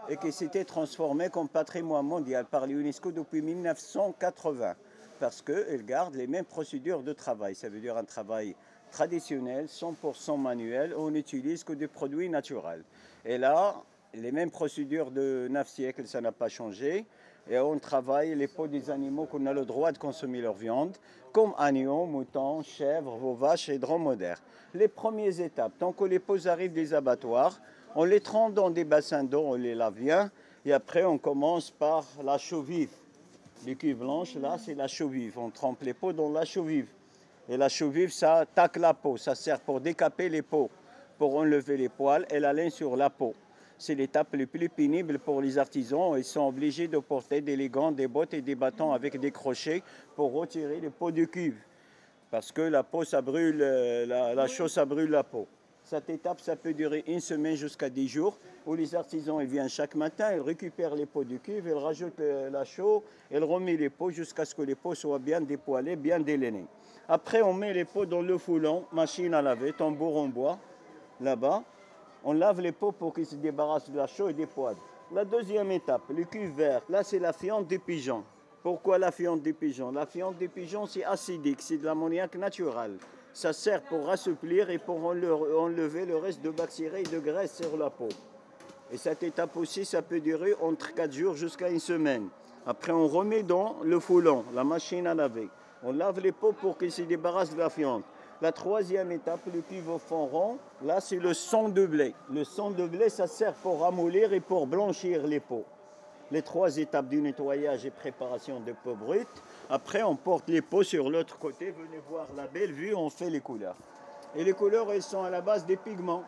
et qui s'était transformée comme patrimoine mondial par l'UNESCO depuis 1980 parce qu'elle garde les mêmes procédures de travail. Ça veut dire un travail traditionnel, 100% manuel, on n'utilise que des produits naturels. Et là, les mêmes procédures de 9 siècles, ça n'a pas changé. Et on travaille les peaux des animaux qu'on a le droit de consommer leur viande, comme agneaux, moutons, chèvres, vaches et dromadaires. Les premières étapes, tant que les peaux arrivent des abattoirs, on les trempe dans des bassins d'eau, on les lave bien, et après on commence par la chaux vive. Les cuves blanches, là, c'est la chaux vive. On trempe les peaux dans la chaux vive. Et la chaux vive, ça attaque la peau. Ça sert pour décaper les peaux, pour enlever les poils et la laine sur la peau. C'est l'étape la plus pénible pour les artisans. Ils sont obligés de porter des gants, des bottes et des bâtons avec des crochets pour retirer les peaux de cuve. Parce que la peau, ça brûle, la chaux, ça brûle la peau. Cette étape, ça peut durer une semaine jusqu'à 10 jours, où les artisans ils viennent chaque matin, ils récupèrent les peaux de cuve, ils rajoutent la chaux, ils remettent les peaux jusqu'à ce que les peaux soient bien dépoilées, bien délainées. Après, on met les peaux dans le foulon, machine à laver, tambour en bois, là-bas. On lave les peaux pour qu'ils se débarrassent de la chaux et des poils. La deuxième étape, le cuve vert, là c'est la fiente des pigeons. Pourquoi la fiente des pigeons? La fiente des pigeons, c'est acidique, c'est de l'ammoniac naturel. Ça sert pour assouplir et pour enlever le reste de bactéries et de graisse sur la peau. Et cette étape aussi, ça peut durer entre 4 jours jusqu'à une semaine. Après, on remet dans le foulon, la machine à laver. On lave les peaux pour qu'ils se débarrassent de la fiente. La troisième étape, le cuve au fond rond, là, c'est le sang de blé. Le sang de blé, ça sert pour ramollir et pour blanchir les peaux. Les 3 étapes du nettoyage et préparation des peaux brutes. Après, on porte les peaux sur l'autre côté. Venez voir la belle vue, on fait les couleurs. Et les couleurs, elles sont à la base des pigments.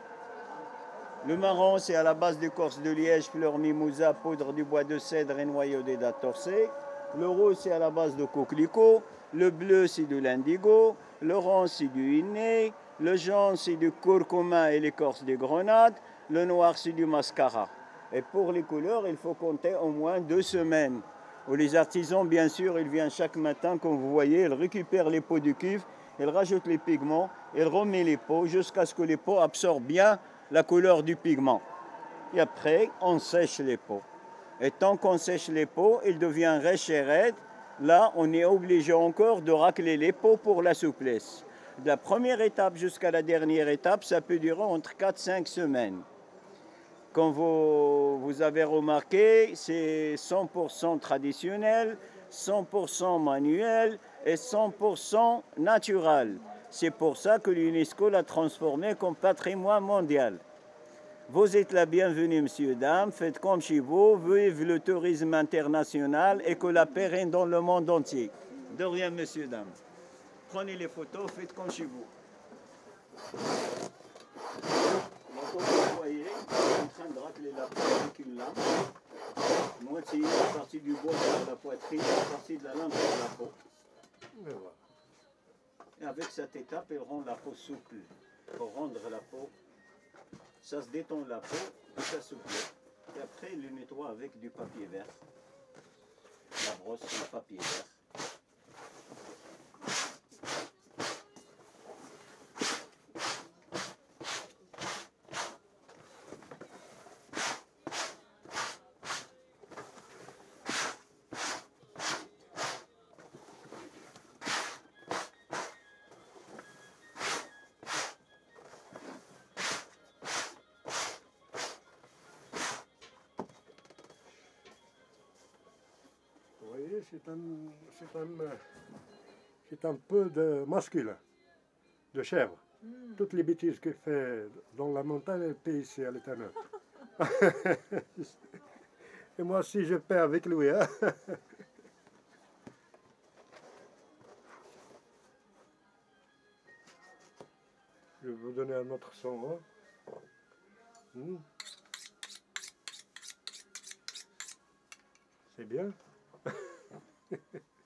Le marron, c'est à la base d'écorce de liège, fleur mimosa, poudre du bois de cèdre et noyau des dattes torsées. Le rouge, c'est à la base de coquelicot. Le bleu, c'est de l'indigo. L'orange, c'est du inné. Le jaune, c'est du curcuma et l'écorce des grenades. Le noir, c'est du mascara. Et pour les couleurs, il faut compter au moins 2 semaines. Où les artisans, bien sûr, ils viennent chaque matin, comme vous voyez, ils récupèrent les peaux de cuve, ils rajoutent les pigments, ils remettent les peaux jusqu'à ce que les peaux absorbent bien la couleur du pigment. Et après, on sèche les peaux. Et tant qu'on sèche les peaux, il devient rêche et raide. Là, on est obligé encore de racler les peaux pour la souplesse. De la première étape jusqu'à la dernière étape, ça peut durer entre 4-5 semaines. Comme vous avez remarqué, c'est 100% traditionnel, 100% manuel et 100% naturel. C'est pour ça que l'UNESCO l'a transformé comme patrimoine mondial. Vous êtes la bienvenue, messieurs, dames. Faites comme chez vous. Vive le tourisme international et que la paix règne dans le monde entier. De rien, messieurs, dames. Prenez les photos, faites comme chez vous. Donc, comme vous voyez, je suis en train de racler la peau avec une lame. Moitié la partie du bois sur la poitrine, la partie de la lame sur la peau. Et avec cette étape, elle rend la peau souple. Pour rendre la peau, ça se détend la peau et ça s'ouvre. Et après, il le nettoie avec du papier vert. La brosse, le papier vert. Vous voyez, c'est un peu de masculin, de chèvre. Toutes les bêtises qu'il fait dans la montagne, elle paye ici à l'Éternel. Et moi aussi, je paie avec lui. Hein. Je vais vous donner un autre son. Hein. C'est bien.